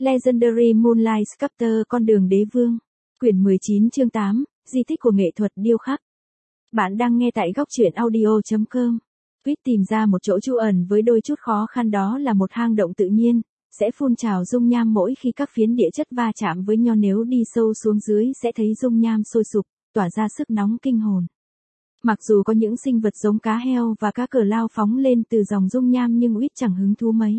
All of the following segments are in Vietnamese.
Legendary Moonlight Sculptor Con đường đế vương. Quyển 19 chương 8, Di tích của nghệ thuật điêu khắc. Bạn đang nghe tại góc truyện audio.com. Quýt tìm ra một chỗ trú ẩn với đôi chút khó khăn, đó là một hang động tự nhiên, sẽ phun trào dung nham mỗi khi các phiến địa chất va chạm với nhau, nếu đi sâu xuống dưới sẽ thấy dung nham sôi sục, tỏa ra sức nóng kinh hồn. Mặc dù có những sinh vật giống cá heo và cá cờ lao phóng lên từ dòng dung nham, nhưng Quýt chẳng hứng thú mấy.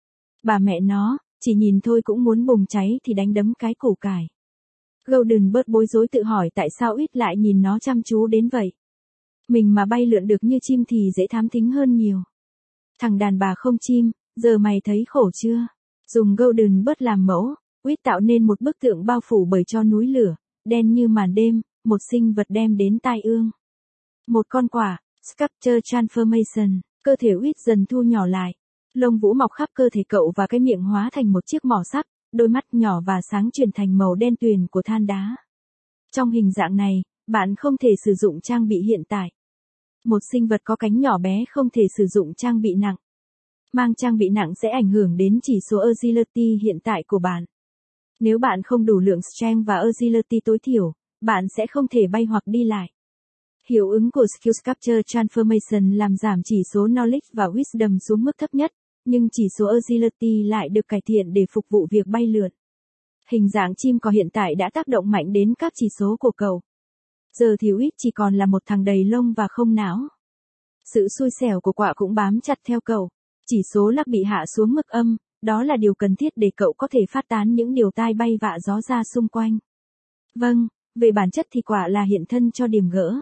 Bà mẹ nó, chỉ nhìn thôi cũng muốn bùng cháy thì đánh đấm cái củ cải. Golden bớt bối rối tự hỏi tại sao Quýt lại nhìn nó chăm chú đến vậy. Mình mà bay lượn được như chim thì dễ thám thính hơn nhiều. Thằng đàn bà không chim, giờ mày thấy khổ chưa? Dùng Golden bớt làm mẫu, Quýt tạo nên một bức tượng bao phủ bởi tro núi lửa, đen như màn đêm, một sinh vật đem đến tai ương. Một con quả, Sculpture Transformation, cơ thể Quýt dần thu nhỏ lại. Lông vũ mọc khắp cơ thể cậu và cái miệng hóa thành một chiếc mỏ sắt, đôi mắt nhỏ và sáng chuyển thành màu đen tuyền của than đá. Trong hình dạng này, bạn không thể sử dụng trang bị hiện tại. Một sinh vật có cánh nhỏ bé không thể sử dụng trang bị nặng. Mang trang bị nặng sẽ ảnh hưởng đến chỉ số agility hiện tại của bạn. Nếu bạn không đủ lượng strength và agility tối thiểu, bạn sẽ không thể bay hoặc đi lại. Hiệu ứng của Skill Sculpture Transformation làm giảm chỉ số Knowledge và Wisdom xuống mức thấp nhất, nhưng chỉ số Agility lại được cải thiện để phục vụ việc bay lượn. Hình dạng chim cò hiện tại đã tác động mạnh đến các chỉ số của cậu. Giờ thì Quýt chỉ còn là một thằng đầy lông và không não. Sự xui xẻo của quả cũng bám chặt theo cậu. Chỉ số Luck bị hạ xuống mức âm, đó là điều cần thiết để cậu có thể phát tán những điều tai bay vạ gió ra xung quanh. Vâng, về bản chất thì quả là hiện thân cho điểm gỡ.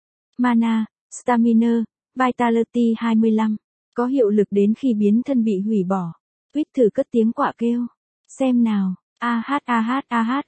Mana, Stamina, Vitality 25, có hiệu lực đến khi biến thân bị hủy bỏ. Quýt thử cất tiếng quạ kêu. Xem nào, AHAHAHAS.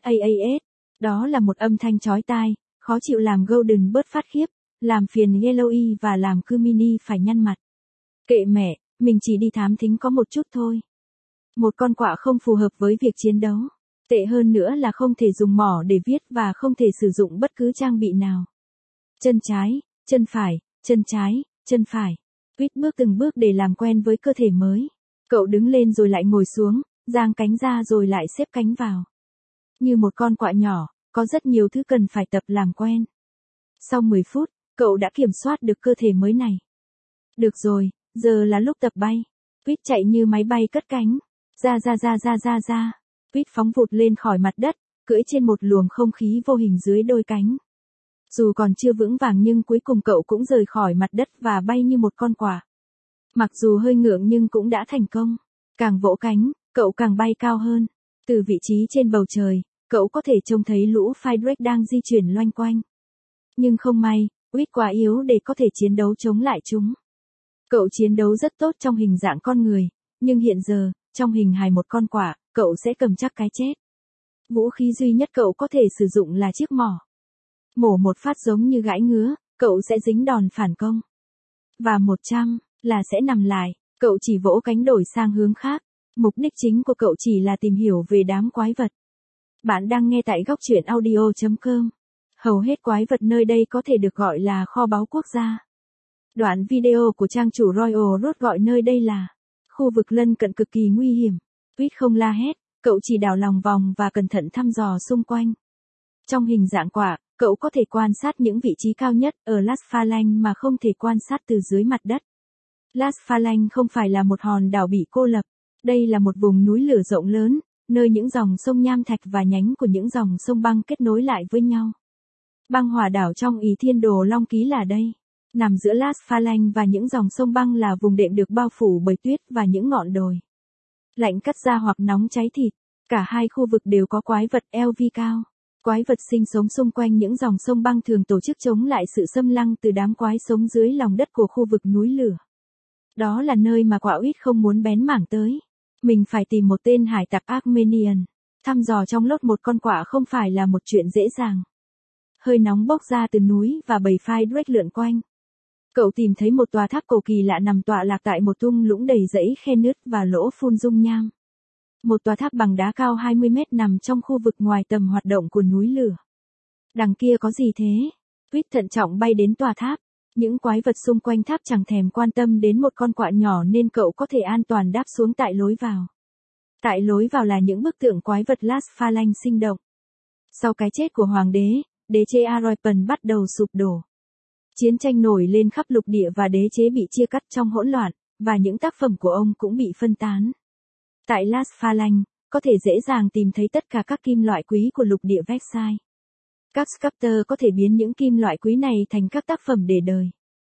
Đó là một âm thanh chói tai, khó chịu làm Golden bớt phát khiếp, làm phiền Yellowy và làm Kumini phải nhăn mặt. Kệ mẹ, mình chỉ đi thám thính có một chút thôi. Một con quạ không phù hợp với việc chiến đấu. Tệ hơn nữa là không thể dùng mỏ để viết và không thể sử dụng bất cứ trang bị nào. Chân trái, chân phải, chân trái, chân phải. Quýt bước từng bước để làm quen với cơ thể mới. Cậu đứng lên rồi lại ngồi xuống, giang cánh ra rồi lại xếp cánh vào. Như một con quạ nhỏ, có rất nhiều thứ cần phải tập làm quen. Sau 10 phút, cậu đã kiểm soát được cơ thể mới này. Được rồi, giờ là lúc tập bay. Quýt chạy như máy bay cất cánh. Ra. Quýt phóng vụt lên khỏi mặt đất, cưỡi trên một luồng không khí vô hình dưới đôi cánh. Dù còn chưa vững vàng nhưng cuối cùng cậu cũng rời khỏi mặt đất và bay như một con quạ. Mặc dù hơi ngượng nhưng cũng đã thành công. Càng vỗ cánh, cậu càng bay cao hơn. Từ vị trí trên bầu trời, cậu có thể trông thấy lũ phai drake đang di chuyển loanh quanh. Nhưng không may, Quýt quá yếu để có thể chiến đấu chống lại chúng. Cậu chiến đấu rất tốt trong hình dạng con người, nhưng hiện giờ, trong hình hài một con quạ, cậu sẽ cầm chắc cái chết. Vũ khí duy nhất cậu có thể sử dụng là chiếc mỏ. Mổ một phát giống như gãi ngứa, cậu sẽ dính đòn phản công. Và 100 là sẽ nằm lại, cậu chỉ vỗ cánh đổi sang hướng khác. Mục đích chính của cậu chỉ là tìm hiểu về đám quái vật. Bạn đang nghe tại góc truyện audio.com. Hầu hết quái vật nơi đây có thể được gọi là kho báu quốc gia. Đoạn video của trang chủ Royal Road gọi nơi đây là khu vực lân cận cực kỳ nguy hiểm. Quýt không la hét, cậu chỉ đảo lòng vòng và cẩn thận thăm dò xung quanh. Trong hình dạng quả, cậu có thể quan sát những vị trí cao nhất ở Las Phalanx mà không thể quan sát từ dưới mặt đất. Las Phalanx không phải là một hòn đảo bị cô lập. Đây là một vùng núi lửa rộng lớn, nơi những dòng sông nham thạch và nhánh của những dòng sông băng kết nối lại với nhau. Băng hỏa đảo trong Ý Thiên Đồ Long Ký là đây. Nằm giữa Las Phalanx và những dòng sông băng là vùng đệm được bao phủ bởi tuyết và những ngọn đồi. Lạnh cắt da hoặc nóng cháy thịt. Cả hai khu vực đều có quái vật LV cao. Quái vật sinh sống xung quanh những dòng sông băng thường tổ chức chống lại sự xâm lăng từ đám quái sống dưới lòng đất của khu vực núi lửa. Đó là nơi mà quả Quýt không muốn bén mảng tới. Mình phải tìm một tên hải tặc Armenian. Thăm dò trong lốt một con quạ không phải là một chuyện dễ dàng. Hơi nóng bốc ra từ núi và bầy phai drake lượn quanh. Cậu tìm thấy một tòa tháp cổ kỳ lạ nằm tọa lạc tại một thung lũng đầy dãy khe nứt và lỗ phun dung nham. Một tòa tháp bằng đá cao 20 mét nằm trong khu vực ngoài tầm hoạt động của núi lửa. Đằng kia có gì thế? Quýt thận trọng bay đến tòa tháp. Những quái vật xung quanh tháp chẳng thèm quan tâm đến một con quạ nhỏ nên cậu có thể an toàn đáp xuống tại lối vào. Tại lối vào là những bức tượng quái vật Las Phalanx sinh động. Sau cái chết của hoàng đế chế Aroipan bắt đầu sụp đổ. Chiến tranh nổi lên khắp lục địa và đế chế bị chia cắt trong hỗn loạn, và những tác phẩm của ông cũng bị phân tán. Tại Las Phalanx, có thể dễ dàng tìm thấy tất cả các kim loại quý của lục địa Versailles. Các sculptor có thể biến những kim loại quý này thành các tác phẩm để đời.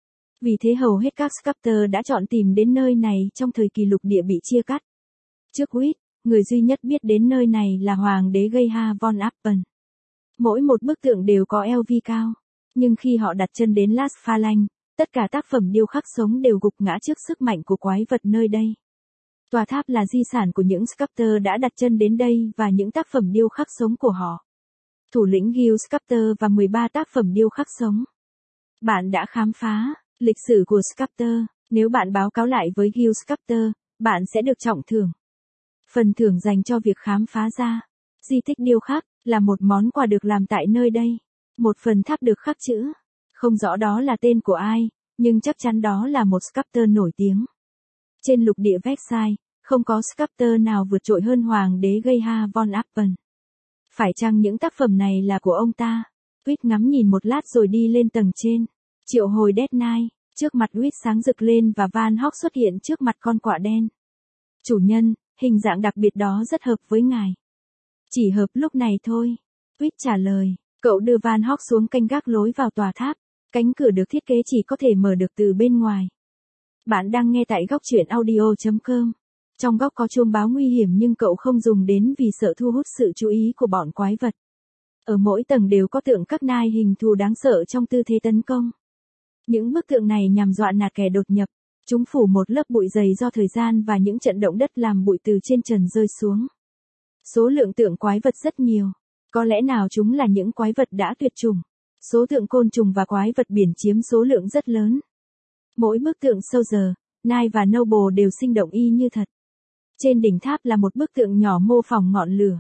Vì thế hầu hết các sculptor đã chọn tìm đến nơi này trong thời kỳ lục địa bị chia cắt. Trước Witt, người duy nhất biết đến nơi này là hoàng đế Geha von Appen. Mỗi một bức tượng đều có eo vi cao, nhưng khi họ đặt chân đến Las Phalanx, tất cả tác phẩm điêu khắc sống đều gục ngã trước sức mạnh của quái vật nơi đây. Tòa tháp là di sản của những sculptor đã đặt chân đến đây và những tác phẩm điêu khắc sống của họ. Thủ lĩnh Guild Sculptor và 13 tác phẩm điêu khắc sống. Bạn đã khám phá lịch sử của sculptor. Nếu bạn báo cáo lại với Guild Sculptor, bạn sẽ được trọng thưởng. Phần thưởng dành cho việc khám phá ra di tích điêu khắc là một món quà được làm tại nơi đây. Một phần tháp được khắc chữ. Không rõ đó là tên của ai, nhưng chắc chắn đó là một sculptor nổi tiếng. Trên lục địa Versailles, không có sculptor nào vượt trội hơn hoàng đế Geha von Appen. Phải chăng những tác phẩm này là của ông ta? Witt ngắm nhìn một lát rồi đi lên tầng trên. Triệu hồi Death Knight, trước mặt Witt sáng rực lên và Van Gogh xuất hiện trước mặt con quạ đen. Chủ nhân, hình dạng đặc biệt đó rất hợp với ngài. Chỉ hợp lúc này thôi. Witt trả lời, cậu đưa Van Gogh xuống canh gác lối vào tòa tháp. Cánh cửa được thiết kế chỉ có thể mở được từ bên ngoài. Bạn đang nghe tại góc truyện audio.com. Trong góc có chuông báo nguy hiểm nhưng cậu không dùng đến vì sợ thu hút sự chú ý của bọn quái vật. Ở mỗi tầng đều có tượng các nai hình thù đáng sợ trong tư thế tấn công. Những bức tượng này nhằm dọa nạt kẻ đột nhập. Chúng phủ một lớp bụi dày do thời gian và những trận động đất làm bụi từ trên trần rơi xuống. Số lượng tượng quái vật rất nhiều. Có lẽ nào chúng là những quái vật đã tuyệt chủng. Số tượng côn trùng và quái vật biển chiếm số lượng rất lớn. Mỗi bức tượng Soldier, Knight và Noble đều sinh động y như thật. Trên đỉnh tháp là một bức tượng nhỏ mô phỏng ngọn lửa.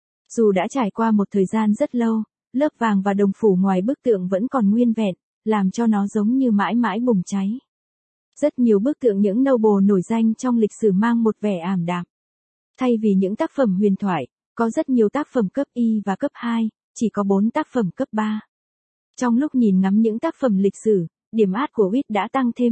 Dù đã trải qua một thời gian rất lâu, lớp vàng và đồng phủ ngoài bức tượng vẫn còn nguyên vẹn, làm cho nó giống như mãi mãi bùng cháy. Rất nhiều bức tượng những Noble nổi danh trong lịch sử mang một vẻ ảm đạm. Thay vì những tác phẩm huyền thoại, có rất nhiều tác phẩm cấp Y và cấp 2, chỉ có 4 tác phẩm cấp 3. Trong lúc nhìn ngắm những tác phẩm lịch sử, điểm art của Witt đã tăng thêm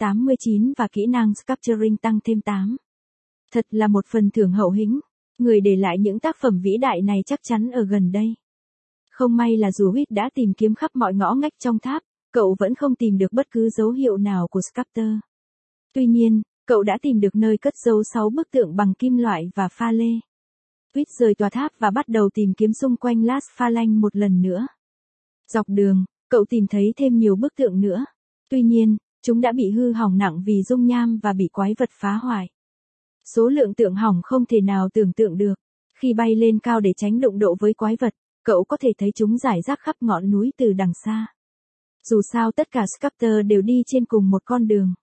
189 và kỹ năng sculpturing tăng thêm 8. Thật là một phần thưởng hậu hĩnh. Người để lại những tác phẩm vĩ đại này chắc chắn ở gần đây. Không may là dù Witt đã tìm kiếm khắp mọi ngõ ngách trong tháp, cậu vẫn không tìm được bất cứ dấu hiệu nào của sculptor. Tuy nhiên, cậu đã tìm được nơi cất giấu 6 bức tượng bằng kim loại và pha lê. Witt rời tòa tháp và bắt đầu tìm kiếm xung quanh Las Phalanx một lần nữa. Dọc đường, cậu tìm thấy thêm nhiều bức tượng nữa. Tuy nhiên, chúng đã bị hư hỏng nặng vì dung nham và bị quái vật phá hoại. Số lượng tượng hỏng không thể nào tưởng tượng được. Khi bay lên cao để tránh đụng độ với quái vật, cậu có thể thấy chúng rải rác khắp ngọn núi từ đằng xa. Dù sao tất cả sculptor đều đi trên cùng một con đường.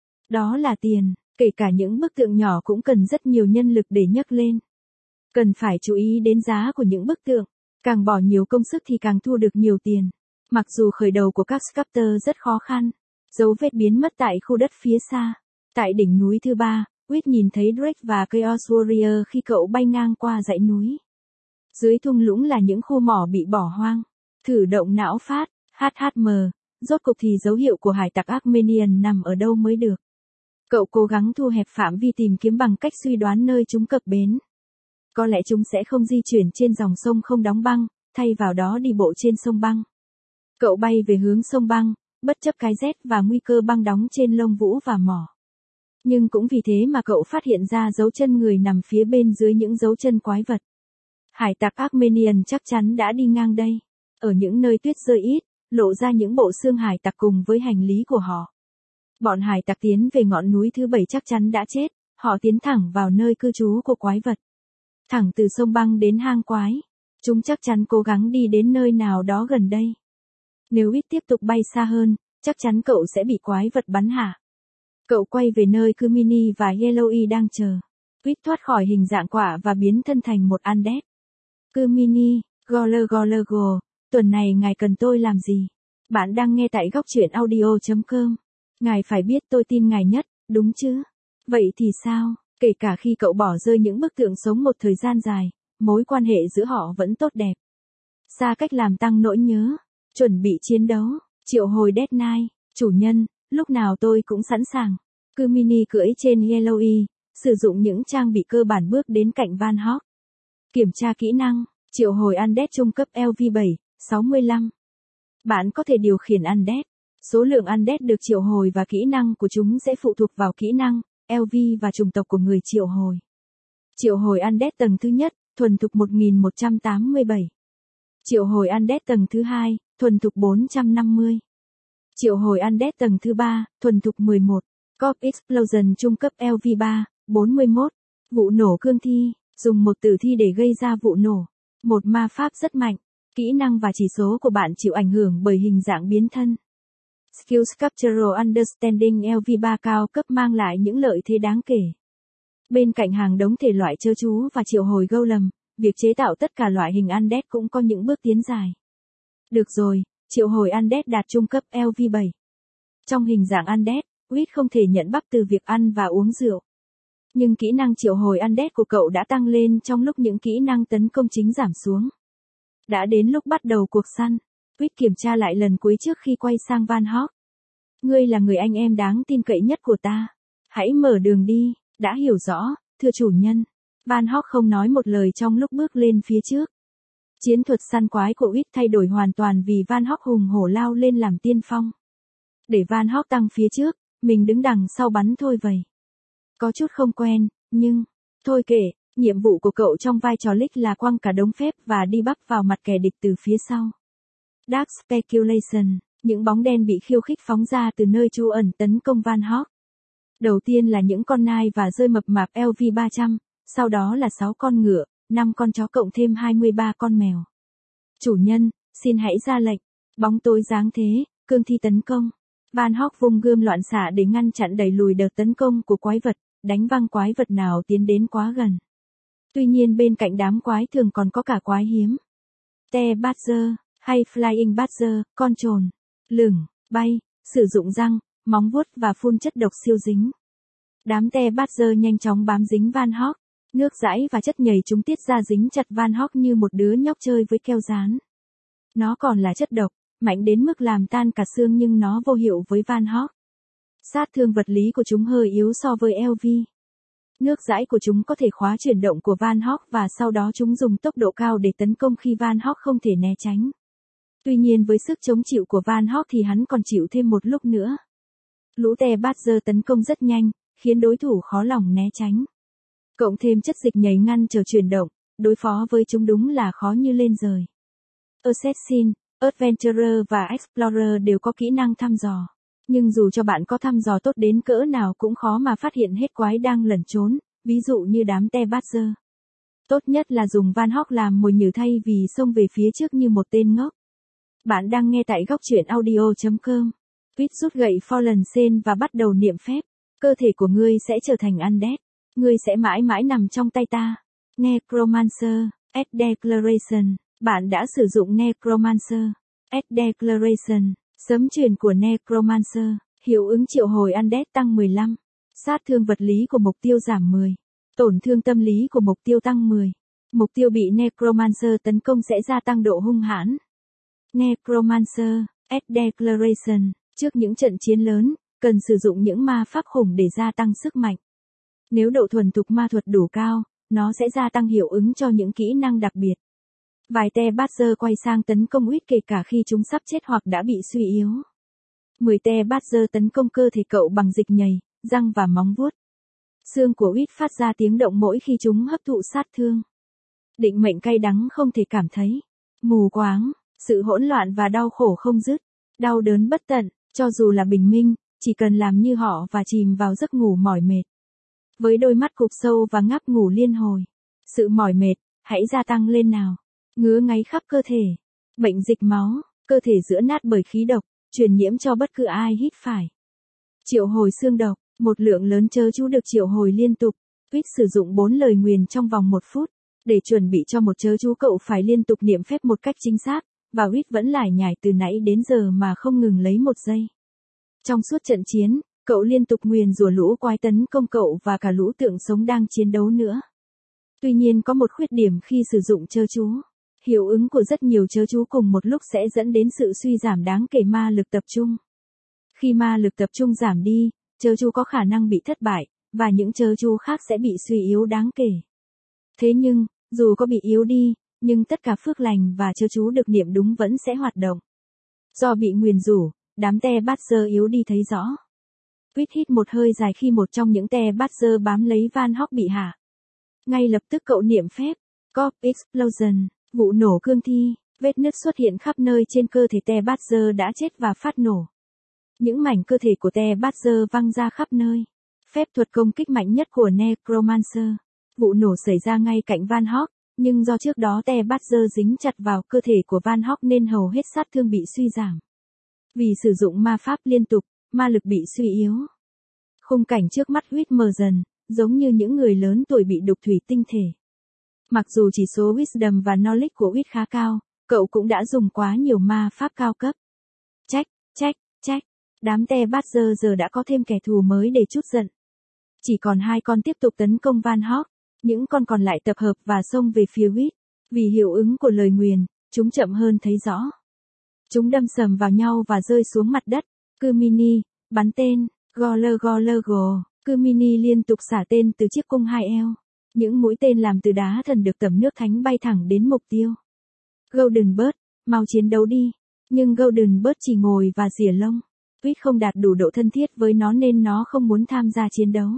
Đó là tiền, kể cả những bức tượng nhỏ cũng cần rất nhiều nhân lực để nhấc lên. Cần phải chú ý đến giá của những bức tượng. Càng bỏ nhiều công sức thì càng thu được nhiều tiền. Mặc dù khởi đầu của các sculptor rất khó khăn. Dấu vết biến mất tại khu đất phía xa. Tại đỉnh núi thứ 3, Witt nhìn thấy Drake và Chaos Warrior khi cậu bay ngang qua dãy núi. Dưới thung lũng là những khu mỏ bị bỏ hoang. Thử động não phát, HHM, rốt cục thì dấu hiệu của hải tặc Armenian nằm ở đâu mới được. Cậu cố gắng thu hẹp phạm vi tìm kiếm bằng cách suy đoán nơi chúng cập bến. Có lẽ chúng sẽ không di chuyển trên dòng sông không đóng băng, thay vào đó đi bộ trên sông băng. Cậu bay về hướng sông băng, bất chấp cái rét và nguy cơ băng đóng trên lông vũ và mỏ. Nhưng cũng vì thế mà cậu phát hiện ra dấu chân người nằm phía bên dưới những dấu chân quái vật. Hải tặc Armenian chắc chắn đã đi ngang đây. Ở những nơi tuyết rơi ít, lộ ra những bộ xương hải tặc cùng với hành lý của họ. Bọn hải tặc tiến về ngọn núi thứ 7 chắc chắn đã chết, họ tiến thẳng vào nơi cư trú của quái vật. Thẳng từ sông băng đến hang quái. Chúng chắc chắn cố gắng đi đến nơi nào đó gần đây. Nếu Witt tiếp tục bay xa hơn, chắc chắn cậu sẽ bị quái vật bắn hạ. Cậu quay về nơi Kumini và Yellowy đang chờ. Witt thoát khỏi hình dạng quả và biến thân thành một undead. Kumini, Golergolego, tuần này ngài cần tôi làm gì? Bạn đang nghe tại góc truyện audio.com. Ngài phải biết tôi tin ngài nhất, đúng chứ? Vậy thì sao? Kể cả khi cậu bỏ rơi những bức tượng sống một thời gian dài, mối quan hệ giữa họ vẫn tốt đẹp. Xa cách làm tăng nỗi nhớ. Chuẩn bị chiến đấu. Triệu hồi Deadline. Chủ nhân, lúc nào tôi cũng sẵn sàng. Cư mini cưỡi trên Yellowy, sử dụng những trang bị cơ bản bước đến cạnh Van Hawk. Kiểm tra kỹ năng. Triệu hồi Undead trung cấp LV7, 65. Bạn có thể điều khiển Undead. Số lượng Undead được triệu hồi và kỹ năng của chúng sẽ phụ thuộc vào kỹ năng, LV và chủng tộc của người triệu hồi. Triệu hồi Undead tầng thứ nhất, thuần thục 1187. Triệu hồi Undead tầng thứ hai, thuần thục 450. Triệu hồi Undead tầng thứ ba, thuần thục 11. Corp Explosion trung cấp LV3, 41. Vụ nổ cương thi, dùng một tử thi để gây ra vụ nổ. Một ma pháp rất mạnh. Kỹ năng và chỉ số của bạn chịu ảnh hưởng bởi hình dạng biến thân. Skill Sculptural Understanding LV3 cao cấp mang lại những lợi thế đáng kể. Bên cạnh hàng đống thể loại trơ trú và triệu hồi golem, việc chế tạo tất cả loại hình Undead cũng có những bước tiến dài. Được rồi, triệu hồi Undead đạt trung cấp LV7. Trong hình dạng Undead, Wit không thể nhận bắp từ việc ăn và uống rượu. Nhưng kỹ năng triệu hồi Undead của cậu đã tăng lên trong lúc những kỹ năng tấn công chính giảm xuống. Đã đến lúc bắt đầu cuộc săn. Wit kiểm tra lại lần cuối trước khi quay sang Van Hawk. Ngươi là người anh em đáng tin cậy nhất của ta. Hãy mở đường đi. Đã hiểu rõ, thưa chủ nhân. Van Hawk không nói một lời trong lúc bước lên phía trước. Chiến thuật săn quái của Wit thay đổi hoàn toàn vì Van Hawk hùng hổ lao lên làm tiên phong. Để Van Hawk tăng phía trước, mình đứng đằng sau bắn thôi vậy. Có chút không quen, nhưng... Thôi kệ, nhiệm vụ của cậu trong vai trò Lick là quăng cả đống phép và đi bắp vào mặt kẻ địch từ phía sau. Dark Speculation, những bóng đen bị khiêu khích phóng ra từ nơi trú ẩn tấn công Van Hawk. Đầu tiên là những con nai và rơi mập mạp LV300, sau đó là 6 con ngựa, 5 con chó cộng thêm 23 con mèo. Chủ nhân, xin hãy ra lệnh. Bóng tối giáng thế, cương thi tấn công. Van Hawk vung gươm loạn xạ để ngăn chặn đẩy lùi đợt tấn công của quái vật, đánh văng quái vật nào tiến đến quá gần. Tuy nhiên bên cạnh đám quái thường còn có cả quái hiếm. The Badger, hay Flying Badger, con trồn, lửng, bay, sử dụng răng, móng vuốt và phun chất độc siêu dính. Đám The Badger nhanh chóng bám dính Van Hawk, nước dãi và chất nhầy chúng tiết ra dính chặt Van Hawk như một đứa nhóc chơi với keo dán. Nó còn là chất độc, mạnh đến mức làm tan cả xương nhưng nó vô hiệu với Van Hawk. Sát thương vật lý của chúng hơi yếu so với LV. Nước dãi của chúng có thể khóa chuyển động của Van Hawk và sau đó chúng dùng tốc độ cao để tấn công khi Van Hawk không thể né tránh. Tuy nhiên với sức chống chịu của Van Hawk thì hắn còn chịu thêm một lúc nữa. Lũ The Badger tấn công rất nhanh, khiến đối thủ khó lòng né tránh. Cộng thêm chất dịch nhảy ngăn trở chuyển động, đối phó với chúng đúng là khó như lên giời. Assassin, Adventurer và Explorer đều có kỹ năng thăm dò. Nhưng dù cho bạn có thăm dò tốt đến cỡ nào cũng khó mà phát hiện hết quái đang lẩn trốn, ví dụ như đám The Badger. Tốt nhất là dùng Van Hawk làm mồi nhử thay vì xông về phía trước như một tên ngốc. Bạn đang nghe tại góc truyện audio.com. Wit rút gậy Fallen Sen và bắt đầu niệm phép. Cơ thể của ngươi sẽ trở thành Undead. Ngươi sẽ mãi mãi nằm trong tay ta. Necromancer, As Declaration. Bạn đã sử dụng Necromancer. As Declaration. Sấm truyền của Necromancer. Hiệu ứng triệu hồi Undead tăng 15. Sát thương vật lý của mục tiêu giảm 10. Tổn thương tâm lý của mục tiêu tăng 10. Mục tiêu bị Necromancer tấn công sẽ gia tăng độ hung hãn. Necromancer, As Declaration. Trước những trận chiến lớn, cần sử dụng những ma pháp khủng để gia tăng sức mạnh. Nếu độ thuần thục ma thuật đủ cao, nó sẽ gia tăng hiệu ứng cho những kỹ năng đặc biệt. Vài The Badger quay sang tấn công Wit kể cả khi chúng sắp chết hoặc đã bị suy yếu. 10 The Badger tấn công cơ thể cậu bằng dịch nhầy, răng và móng vuốt. Xương của Wit phát ra tiếng động mỗi khi chúng hấp thụ sát thương. Định mệnh cay đắng không thể cảm thấy. Mù quáng, sự hỗn loạn và đau khổ không dứt. Đau đớn bất tận, cho dù là bình minh, chỉ cần làm như họ và chìm vào giấc ngủ mỏi mệt. Với đôi mắt cụp sâu và ngáp ngủ liên hồi. Sự mỏi mệt, hãy gia tăng lên nào. Ngứa ngáy khắp cơ thể. Bệnh dịch máu, cơ thể giữa nát bởi khí độc, truyền nhiễm cho bất cứ ai hít phải. Triệu hồi xương độc, một lượng lớn trớ trú được triệu hồi liên tục. Wit sử dụng 4 lời nguyền trong vòng 1 phút. Để chuẩn bị cho một trớ trú cậu phải liên tục niệm phép một cách chính xác, và Wit vẫn lải nhải từ nãy đến giờ mà không ngừng lấy một giây. Trong suốt trận chiến, cậu liên tục nguyền rủa lũ quái tấn công cậu và cả lũ tượng sống đang chiến đấu nữa. Tuy nhiên có một khuyết điểm khi sử dụng trớ chú. Hiệu ứng của rất nhiều trớ chú cùng một lúc sẽ dẫn đến sự suy giảm đáng kể ma lực tập trung. Khi ma lực tập trung giảm đi, trớ chú có khả năng bị thất bại, và những trớ chú khác sẽ bị suy yếu đáng kể. Thế nhưng, dù có bị yếu đi, nhưng tất cả phước lành và trớ chú được niệm đúng vẫn sẽ hoạt động. Do bị nguyền rủa, đám te bát dơ yếu đi thấy rõ. Quýt hít một hơi dài khi một trong những te bát dơ bám lấy Van Hóc bị hạ. Ngay lập tức cậu niệm phép, Corp Explosion, vụ nổ cương thi, vết nứt xuất hiện khắp nơi trên cơ thể te bát dơ đã chết và phát nổ. Những mảnh cơ thể của te bát dơ văng ra khắp nơi. Phép thuật công kích mạnh nhất của Necromancer. Vụ nổ xảy ra ngay cạnh Van Hóc, nhưng do trước đó te bát dơ dính chặt vào cơ thể của Van Hóc nên hầu hết sát thương bị suy giảm. Vì sử dụng ma pháp liên tục, ma lực bị suy yếu. Khung cảnh trước mắt Huyết mờ dần, giống như những người lớn tuổi bị đục thủy tinh thể. Mặc dù chỉ số Wisdom và Knowledge của Huyết khá cao, cậu cũng đã dùng quá nhiều ma pháp cao cấp. Trách. Đám te bát dơ giờ đã có thêm kẻ thù mới để trút giận. Chỉ còn 2 con tiếp tục tấn công Van Hóc, những con còn lại tập hợp và xông về phía Huyết. Vì hiệu ứng của lời nguyền, chúng chậm hơn thấy rõ. Chúng đâm sầm vào nhau và rơi xuống mặt đất. Cư mini, bắn tên, go. Cư mini liên tục xả tên từ chiếc cung 2 eo. Những mũi tên làm từ đá thần được tẩm nước thánh bay thẳng đến mục tiêu. Golden Bird, mau chiến đấu đi. Nhưng Golden Bird chỉ ngồi và rỉa lông. Huyết không đạt đủ độ thân thiết với nó nên nó không muốn tham gia chiến đấu.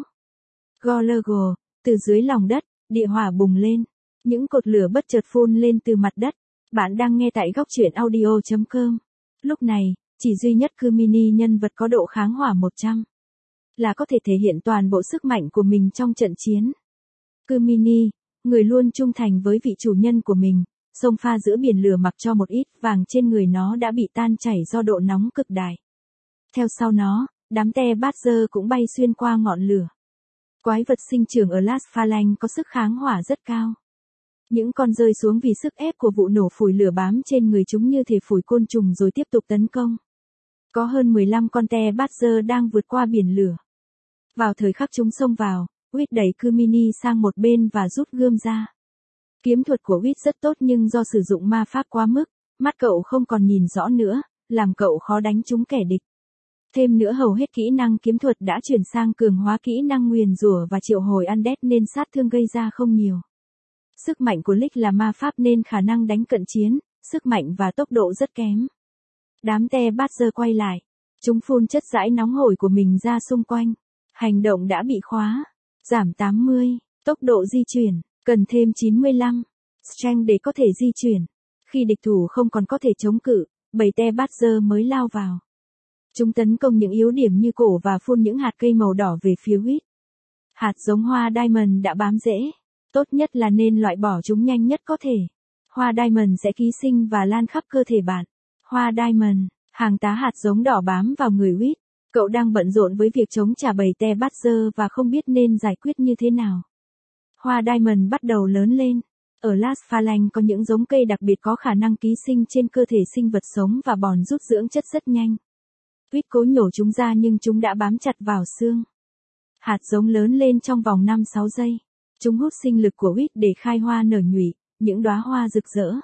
Go, từ dưới lòng đất, địa hỏa bùng lên. Những cột lửa bất chợt phun lên từ mặt đất. Bạn đang nghe tại góc truyện audio.com. Lúc này, chỉ duy nhất Cư mini nhân vật có độ kháng hỏa 100. Là có thể thể hiện toàn bộ sức mạnh của mình trong trận chiến. Cư mini, người luôn trung thành với vị chủ nhân của mình, xông pha giữa biển lửa mặc cho một ít vàng trên người nó đã bị tan chảy do độ nóng cực đại. Theo sau nó, đám te bát dơ cũng bay xuyên qua ngọn lửa. Quái vật sinh trưởng ở Las Phalanx có sức kháng hỏa rất cao. Những con rơi xuống vì sức ép của vụ nổ phủi lửa bám trên người chúng như thể phủi côn trùng rồi tiếp tục tấn công. Có hơn 15 con te bát dơ đang vượt qua biển lửa. Vào thời khắc chúng xông vào, Huyết đẩy Cư mini sang một bên và rút gươm ra. Kiếm thuật của Huyết rất tốt nhưng do sử dụng ma pháp quá mức, mắt cậu không còn nhìn rõ nữa, làm cậu khó đánh trúng kẻ địch. Thêm nữa hầu hết kỹ năng kiếm thuật đã chuyển sang cường hóa kỹ năng nguyền rủa và triệu hồi undead nên sát thương gây ra không nhiều. Sức mạnh của Lick là ma pháp nên khả năng đánh cận chiến, sức mạnh và tốc độ rất kém. Đám te bát dơ quay lại. Chúng phun chất rãi nóng hổi của mình ra xung quanh. Hành động đã bị khóa. Giảm 80. Tốc độ di chuyển. Cần thêm 95. Strength để có thể di chuyển. Khi địch thủ không còn có thể chống cự, bầy te bát dơ mới lao vào. Chúng tấn công những yếu điểm như cổ và phun những hạt cây màu đỏ về phía Huyết. Hạt giống hoa Diamond đã bám rễ. Tốt nhất là nên loại bỏ chúng nhanh nhất có thể. Hoa Diamond sẽ ký sinh và lan khắp cơ thể bạn. Hoa Diamond, hàng tá hạt giống đỏ bám vào người Huyết. Cậu đang bận rộn với việc chống trả bầy te bát dơ và không biết nên giải quyết như thế nào. Hoa Diamond bắt đầu lớn lên. Ở Las Phalanx có những giống cây đặc biệt có khả năng ký sinh trên cơ thể sinh vật sống và bòn rút dưỡng chất rất nhanh. Huyết cố nhổ chúng ra nhưng chúng đã bám chặt vào xương. Hạt giống lớn lên trong vòng 5-6 giây. Chúng hút sinh lực của Huyết để khai hoa nở nhụy, những đóa hoa rực rỡ.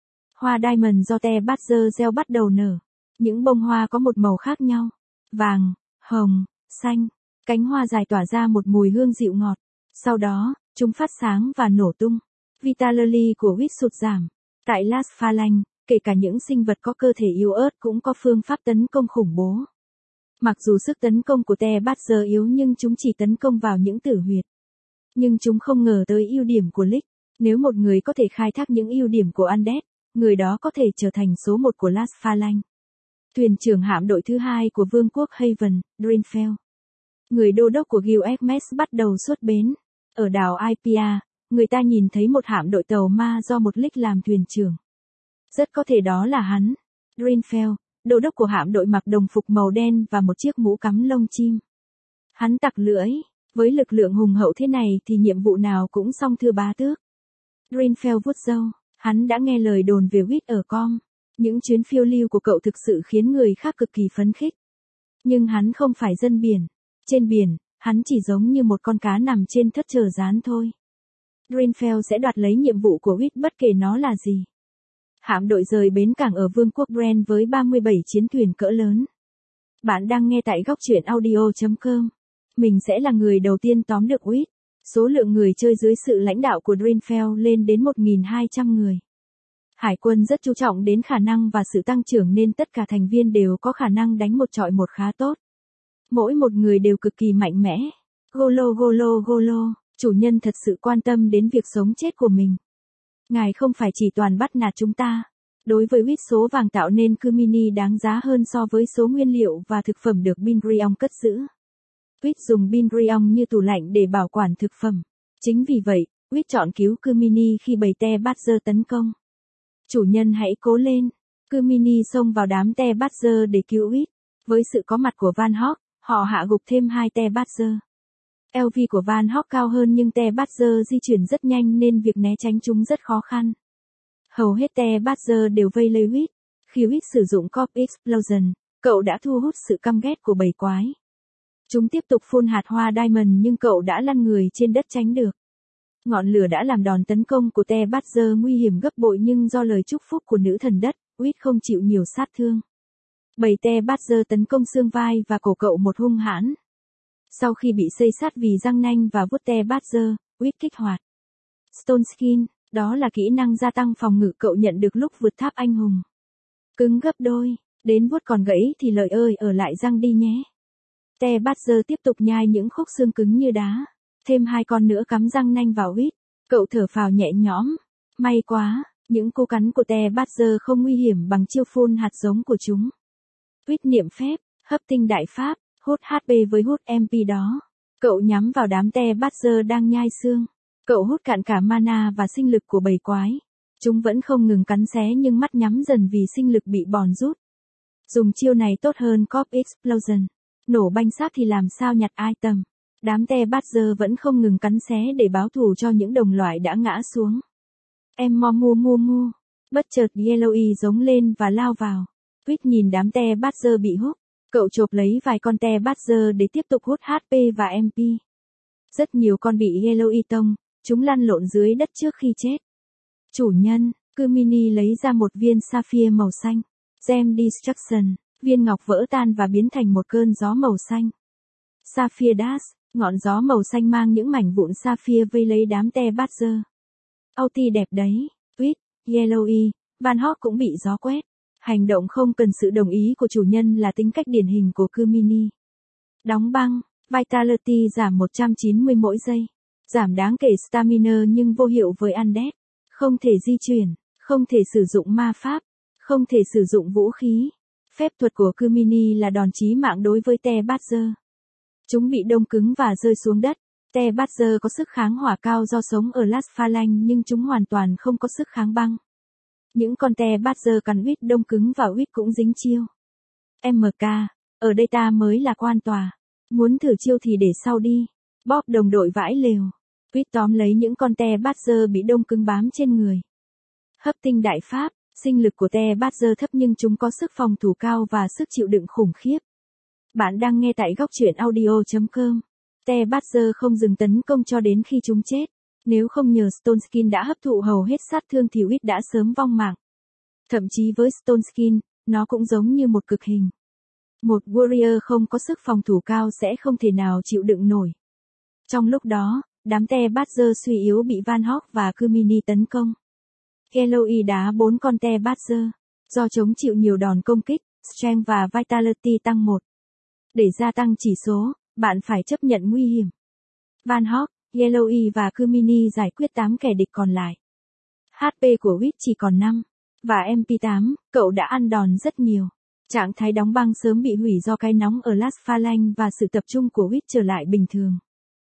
Hoa Diamond do te bát dơ gieo bắt đầu nở. Những bông hoa có một màu khác nhau. Vàng, hồng, xanh. Cánh hoa dài tỏa ra một mùi hương dịu ngọt. Sau đó, chúng phát sáng và nổ tung. Vitality của Huyết sụt giảm. Tại Las Phalanx, kể cả những sinh vật có cơ thể yếu ớt cũng có phương pháp tấn công khủng bố. Mặc dù sức tấn công của te bát dơ yếu nhưng chúng chỉ tấn công vào những tử huyệt. Nhưng chúng không ngờ tới ưu điểm của Lick. Nếu một người có thể khai thác những ưu điểm của Undead, người đó có thể trở thành số 1 của Las Phalanx. Thuyền trưởng hạm đội thứ 2 của Vương quốc Haven, Drinfell. Người đô đốc của Guild Hermes bắt đầu xuất bến. Ở đảo Ipia, người ta nhìn thấy một hạm đội tàu ma do một Lick làm thuyền trưởng. Rất có thể đó là hắn. Drinfell, đô đốc của hạm đội mặc đồng phục màu đen và một chiếc mũ cắm lông chim. Hắn tặc lưỡi. Với lực lượng hùng hậu thế này thì nhiệm vụ nào cũng xong thưa bá tước. Drinfell vuốt râu. Hắn đã nghe lời đồn về Huyết ở Com. Những chuyến phiêu lưu của cậu thực sự khiến người khác cực kỳ phấn khích. Nhưng hắn không phải dân biển. Trên biển, hắn chỉ giống như một con cá nằm trên thớt chờ rán thôi. Greenfell sẽ đoạt lấy nhiệm vụ của Whit bất kể nó là gì. Hạm đội rời bến cảng ở Vương quốc Bren với 37 chiến thuyền cỡ lớn. Bạn đang nghe tại góc truyện audio.com. Mình sẽ là người đầu tiên tóm được Whit. Số lượng người chơi dưới sự lãnh đạo của Greenfell lên đến 1.200 người. Hải quân rất chú trọng đến khả năng và sự tăng trưởng nên tất cả thành viên đều có khả năng đánh một chọi một khá tốt. Mỗi một người đều cực kỳ mạnh mẽ. Golo golo golo, chủ nhân thật sự quan tâm đến việc sống chết của mình. Ngài không phải chỉ toàn bắt nạt chúng ta. Đối với Whit số vàng tạo nên Kumini đáng giá hơn so với số nguyên liệu và thực phẩm được Binriong cất giữ. Whit dùng Binriong như tủ lạnh để bảo quản thực phẩm. Chính vì vậy, Whit chọn cứu Kumini khi bầy te Badger tấn công. Chủ nhân hãy cố lên. Kumini xông vào đám te Badger để cứu Whit. Với sự có mặt của Van Hawk, họ hạ gục thêm 2 te Badger. LV của Van Hawk cao hơn nhưng te Badger di chuyển rất nhanh nên việc né tránh chúng rất khó khăn. Hầu hết te Badger đều vây lấy Whit. Khi Whit sử dụng Corp Explosion, cậu đã thu hút sự căm ghét của bầy quái. Chúng tiếp tục phun hạt hoa Diamond nhưng cậu đã lăn người trên đất tránh được. Ngọn lửa đã làm đòn tấn công của te Badger nguy hiểm gấp bội nhưng do lời chúc phúc của nữ thần đất, Whit không chịu nhiều sát thương. Bầy te Badger tấn công xương vai và cổ cậu một hung hãn. Sau khi bị xây sát vì răng nanh và vuốt te Badger, Whit kích hoạt Stone Skin, đó là kỹ năng gia tăng phòng ngự cậu nhận được lúc vượt tháp anh hùng. Cứng gấp đôi, đến vuốt còn gãy thì lợi ơi ở lại răng đi nhé. Te Badger tiếp tục nhai những khúc xương cứng như đá. Thêm 2 con nữa cắm răng nanh vào Whit. Cậu thở phào nhẹ nhõm. May quá, những cú cắn của te Badger không nguy hiểm bằng chiêu phun hạt giống của chúng. Whit niệm phép, hấp tinh đại pháp, hút HP với hút MP đó. Cậu nhắm vào đám te Badger đang nhai xương. Cậu hút cạn cả mana và sinh lực của bầy quái. Chúng vẫn không ngừng cắn xé nhưng mắt nhắm dần vì sinh lực bị bòn rút. Dùng chiêu này tốt hơn Corp Explosion. Nổ banh sáp thì làm sao nhặt item. Đám te Badger vẫn không ngừng cắn xé để báo thù cho những đồng loại đã ngã xuống. Em mu. Bất chợt Yellowy giống lên và lao vào. Whit nhìn đám te Badger bị hút. Cậu chộp lấy vài con te Badger để tiếp tục hút HP và MP. Rất nhiều con bị Yellowy tông, chúng lăn lộn dưới đất trước khi chết. Chủ nhân, Kumini lấy ra một viên sapphire màu xanh. Gem Destruction, viên ngọc vỡ tan và biến thành một cơn gió màu xanh. Sapphire Dash, ngọn gió màu xanh mang những mảnh vụn sapphire vây lấy đám te Badger. Ulti đẹp đấy, Whit, Yellowy, Van Hawk cũng bị gió quét. Hành động không cần sự đồng ý của chủ nhân là tính cách điển hình của Kumini. Đóng băng, Vitality giảm 190 mỗi giây. Giảm đáng kể stamina nhưng vô hiệu với Undead. Không thể di chuyển, không thể sử dụng ma pháp, không thể sử dụng vũ khí. Phép thuật của Kumini là đòn chí mạng đối với te Badger. Chúng bị đông cứng và rơi xuống đất. Te Badger có sức kháng hỏa cao do sống ở Las Phalanx nhưng chúng hoàn toàn không có sức kháng băng. Những con te Badger cắn Whit đông cứng và Whit cũng dính chiêu. MK, ở đây ta mới là quan tòa. Muốn thử chiêu thì để sau đi. Bob đồng đội vãi lều. Whit tóm lấy những con te Badger bị đông cứng bám trên người. Hấp tinh đại pháp, sinh lực của te Badger thấp nhưng chúng có sức phòng thủ cao và sức chịu đựng khủng khiếp. Bạn đang nghe tại góc truyện audio.com. Te Badger không dừng tấn công cho đến khi chúng chết. Nếu không nhờ Stone Skin đã hấp thụ hầu hết sát thương thì Whit đã sớm vong mạng. Thậm chí với Stone Skin, nó cũng giống như một cực hình. Một warrior không có sức phòng thủ cao sẽ không thể nào chịu đựng nổi. Trong lúc đó, đám te Badger suy yếu bị Van Hawk và Kumini tấn công. Yellowy đá 4 con te Badger. Do chống chịu nhiều đòn công kích, Strength và Vitality tăng 1. Để gia tăng chỉ số, bạn phải chấp nhận nguy hiểm. Van Hawk, Yellowy và Kumini giải quyết 8 kẻ địch còn lại. HP của Whit chỉ còn 5. Và MP8, cậu đã ăn đòn rất nhiều. Trạng thái đóng băng sớm bị hủy do cái nóng ở Las Phalanx và sự tập trung của Whit trở lại bình thường.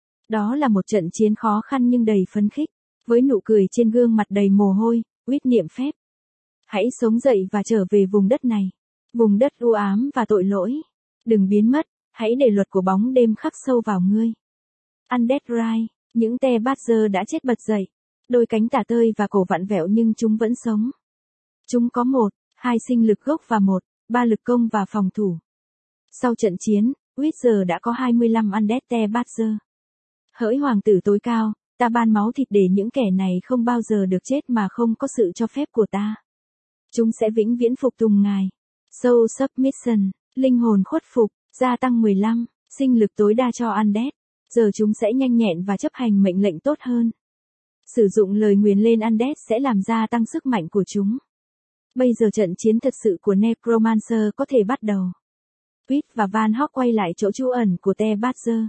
Đó là một trận chiến khó khăn nhưng đầy phấn khích. Với nụ cười trên gương mặt đầy mồ hôi, Whit niệm phép. Hãy sống dậy và trở về vùng đất này. Vùng đất u ám và tội lỗi. Đừng biến mất, hãy để luật của bóng đêm khắc sâu vào ngươi. Undead Rise, những te Badger đã chết bật dậy. Đôi cánh tả tơi và cổ vặn vẹo nhưng chúng vẫn sống. Chúng có 1, 2 sinh lực gốc và 1, 3 lực công và phòng thủ. Sau trận chiến, Witcher đã có 25 Undead The Badger. Hỡi hoàng tử tối cao, ta ban máu thịt để những kẻ này không bao giờ được chết mà không có sự cho phép của ta. Chúng sẽ vĩnh viễn phục tùng ngài. Soul Submission, linh hồn khuất phục, gia tăng 15, sinh lực tối đa cho Undead. Giờ chúng sẽ nhanh nhẹn và chấp hành mệnh lệnh tốt hơn. Sử dụng lời nguyền lên Undead sẽ làm gia tăng sức mạnh của chúng. Bây giờ trận chiến thật sự của Necromancer có thể bắt đầu. Pete và Van Hawk quay lại chỗ trú ẩn của The Badger.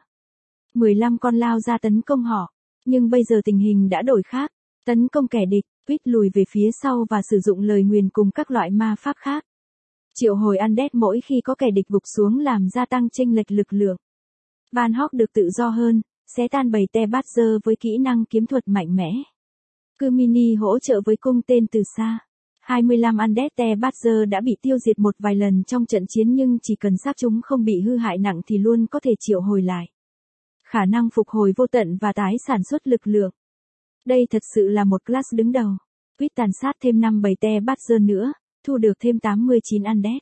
15 con lao ra tấn công họ. Nhưng bây giờ tình hình đã đổi khác. Tấn công kẻ địch, Pete lùi về phía sau và sử dụng lời nguyền cùng các loại ma pháp khác. Triệu hồi Undead mỗi khi có kẻ địch gục xuống làm gia tăng chênh lệch lực lượng. Van Hawk được tự do hơn, xé tan bầy The Badger với kỹ năng kiếm thuật mạnh mẽ. Cư mini hỗ trợ với cung tên từ xa. 25 Undead The Badger đã bị tiêu diệt một vài lần trong trận chiến nhưng chỉ cần xác chúng không bị hư hại nặng thì luôn có thể triệu hồi lại. Khả năng phục hồi vô tận và tái sản xuất lực lượng. Đây thật sự là một class đứng đầu. Quýt tàn sát thêm 5 bầy The Badger nữa, thu được thêm 89 Undead.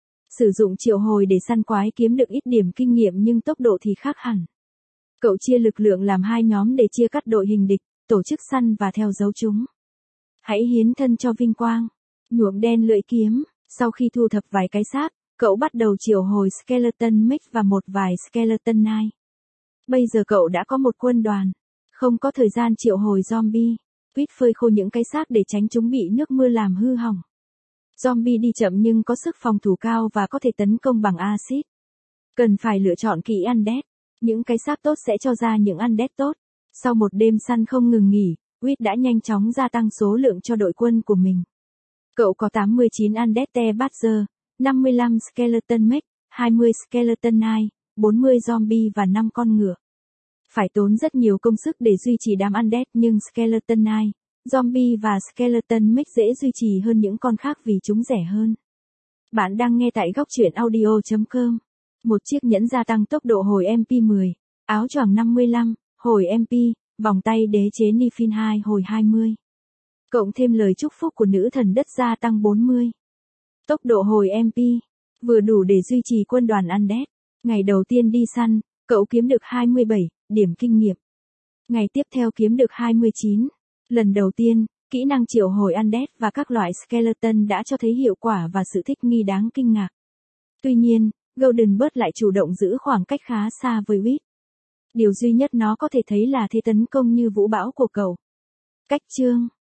Sử dụng triệu hồi để săn quái kiếm được ít điểm kinh nghiệm nhưng tốc độ thì khác hẳn. Cậu chia lực lượng làm 2 nhóm để chia cắt đội hình địch, tổ chức săn và theo dấu chúng. Hãy hiến thân cho vinh quang. Nhuộm đen lưỡi kiếm. Sau khi thu thập vài cái xác, cậu bắt đầu triệu hồi Skeleton Mix và một vài Skeleton Knight. Bây giờ cậu đã có một quân đoàn. Không có thời gian triệu hồi zombie. Quýt phơi khô những cái xác để tránh chúng bị nước mưa làm hư hỏng. Zombie đi chậm nhưng có sức phòng thủ cao và có thể tấn công bằng axit. Cần phải lựa chọn kỹ Undead. Những cái xác tốt sẽ cho ra những Undead tốt. Sau một đêm săn không ngừng nghỉ, Quýt đã nhanh chóng gia tăng số lượng cho đội quân của mình. Cậu có 89 Undead The Badger, 55 Skeleton Mech, 20 Skeleton Knight, 40 zombie và 5 con ngựa. Phải tốn rất nhiều công sức để duy trì đám Undead nhưng Skeleton Knight, zombie và Skeleton Mech dễ duy trì hơn những con khác vì chúng rẻ hơn. Bạn đang nghe tại góc truyện audio.com. Một chiếc nhẫn gia tăng tốc độ hồi MP10, áo choàng 55, hồi MP, vòng tay đế chế Nifin 2 hồi 20. Cộng thêm lời chúc phúc của nữ thần đất gia tăng 40. Tốc độ hồi MP, vừa đủ để duy trì quân đoàn Undead. Ngày đầu tiên đi săn, cậu kiếm được 27 điểm kinh nghiệm. Ngày tiếp theo kiếm được 29. Lần đầu tiên, kỹ năng triệu hồi Undead và các loại Skeleton đã cho thấy hiệu quả và sự thích nghi đáng kinh ngạc. Tuy nhiên, Goldenbird lại chủ động giữ khoảng cách khá xa với Wit. Điều duy nhất nó có thể thấy là thế tấn công như vũ bão của cậu. Cách chương